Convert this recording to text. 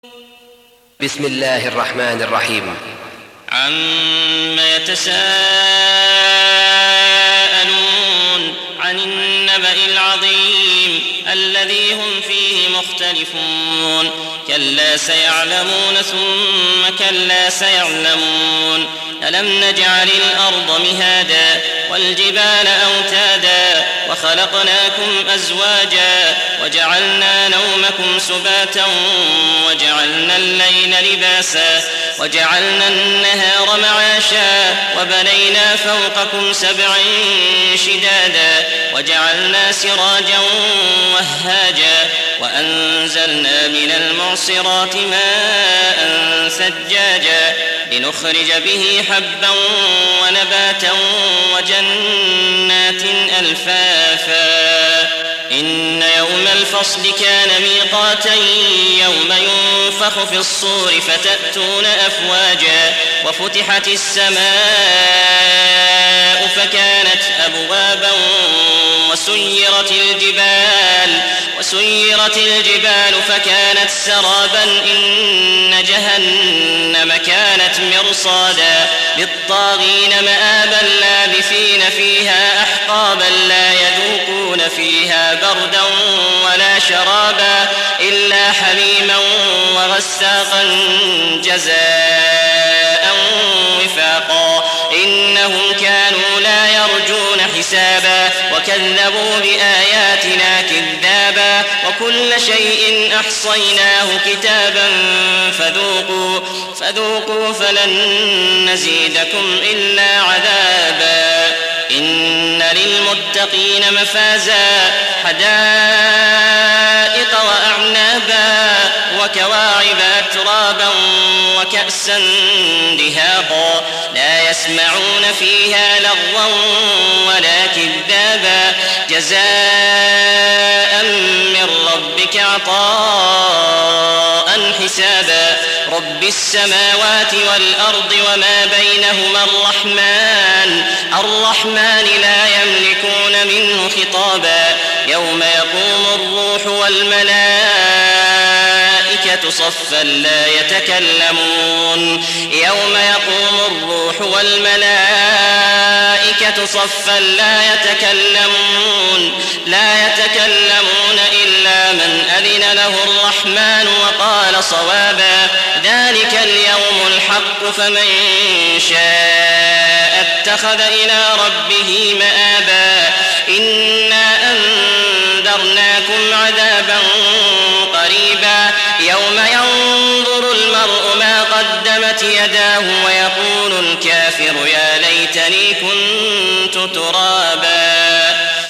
بسم الله الرحمن الرحيم. عما يتساءلون عن النبأ العظيم الذي هم فيه مختلفون كلا سيعلمون ثم كلا سيعلمون ألم نجعل الأرض مهادا والجبال أوتادا وخلقناكم أزواجا وجعلنا نومكم سباتا وجعلنا الليل لباسا وجعلنا النهار معاشا وبنينا فوقكم 7 شدادا وجعلنا سراجا وهاجا وأنزلنا من المعصرات ماء ثجاجا لنخرج به حبا ونباتا وجنات ألفافا إن يوم الفصل كان ميقاتا يوم ينفخ في الصور فتأتون أفواجا وفتحت السماء فكانت أبوابا وسيرت الجبال فكانت سرابا إن جهنم كانت مرصادا للطاغين مآبا لابثين فيها أحقابا لا يذوقون فيها بردا ولا شرابا إلا حميما وغساقا جزاء وفاقا إنهم كانوا لا يرجون حسابا وكذبوا بآياتنا كذابا وكل شيء أحصيناه كتابا فذوقوا فلن نزيدكم إلا عذابا إن للمتقين مفازا حدائق وأعنابا وكواعب أترابا وكأسا دهاقا لا يسمعون فيها لغوا ولا كذابا جزاء من ربك عطاء حسابا رب السماوات والأرض وما بينهما الرحمن لا يملكون منه خطابا يوم يقوم الروح والملائكة صفا لا يتكلمون إلا من أذن له الرحمن وقال صوابا ذلك اليوم الحق فمن شاء اتخذ إلى ربه مآبا إنا أنذرناكم عذابا قريبا يوم ينظر المرء ما قدمت يداه ويقول الكافر يا ليتني كنت ترابا.